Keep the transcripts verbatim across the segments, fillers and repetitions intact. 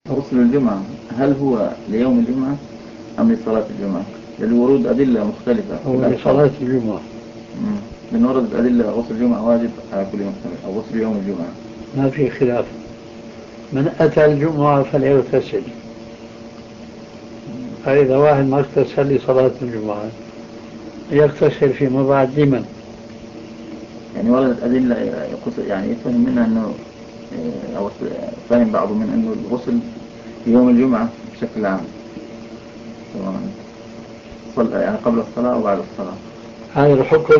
غسل الجمعة هل هو ليوم الجمعة أم لصلاة الجمعة؟ للورود أدلة مختلفة. هو لصلاة الجمعة. من ورد أدلة غسل الجمعة واجب على كل مسلم أو غسل يوم الجمعة. ما في خلاف. من أتى الجمعة فليغتسل. فإذا واحد ما اغتسل لصلاة الجمعة يغتسل فيما بعد لمن؟ يعني وردت أدلة يعني يفهم منها أنه أو فهم بعض من أنه الغسل في يوم الجمعة بشكل عام صلى يعني قبل الصلاة وبعد الصلاة. هذا الحكم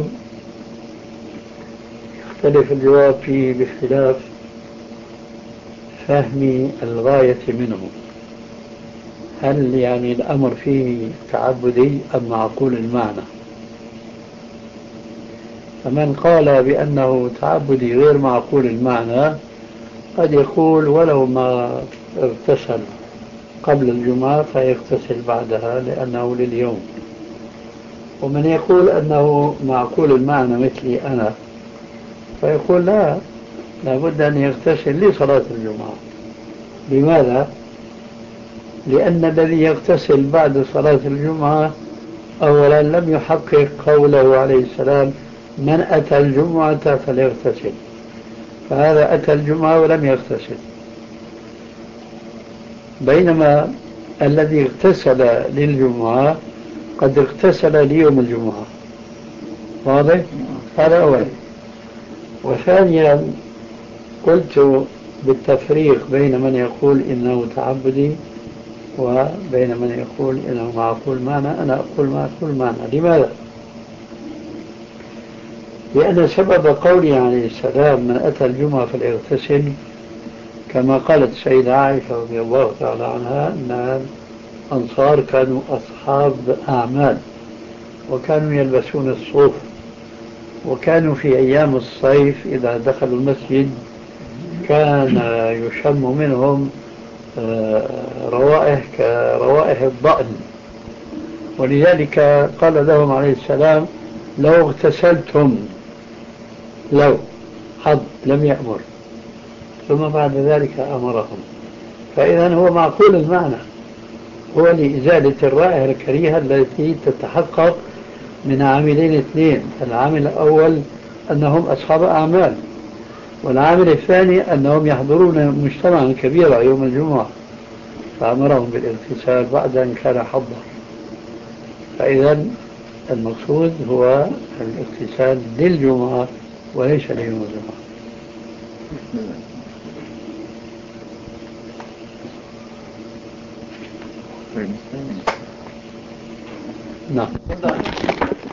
يختلف الجواب فيه باختلاف فهم الغاية منه. هل يعني الأمر فيه تعبدي أم معقول المعنى؟ فمن قال بأنه تعبدي غير معقول المعنى قد يقول ولو ما اغتسل قبل الجمعة فيغتسل بعدها لأنه لليوم. ومن يقول أنه معقول المعنى مثلي أنا فيقول لا، لابد أن يغتسل لصلاة الجمعة. لماذا؟ لأن الذي يغتسل بعد صلاة الجمعة أولا لم يحقق قوله عليه السلام من أتى الجمعة فليغتسل، فهذا أتى الجمعة ولم يغتسل. بينما الذي اغتسل للجمعة قد اغتسل ليوم الجمعة. واضح؟ هذا أولا. وثانيا قلت بالتفريق بين من يقول إنه تعبدي وبين من يقول إنه معقول معنى. أنا أقول معقول معنى. لماذا؟ لأن سبب قولي عليه السلام من أتى الجمعة فليغتسل كما قالت السيدة عائشة رضي الله تعالى عنها أن الأنصار كانوا أصحاب أعمال وكانوا يلبسون الصوف، وكانوا في أيام الصيف إذا دخلوا المسجد كان يشم منهم روائح كروائح الضأن، ولذلك قال لهم عليه السلام لو اغتسلتم، لو حظ لم يأمر، ثم بعد ذلك أمرهم. فإذا هو معقول المعنى، هو لإزالة الرائحة الكريهة التي تتحقق من عاملين اثنين. العامل الأول أنهم أصحاب أعمال، والعامل الثاني أنهم يحضرون مجتمعا كبيرا يوم الجمعة فأمرهم بالاغتسال بعد أن كان حظا. فإذا المقصود هو الاغتسال للجمعة وليس ليوم الجمعة. نعم.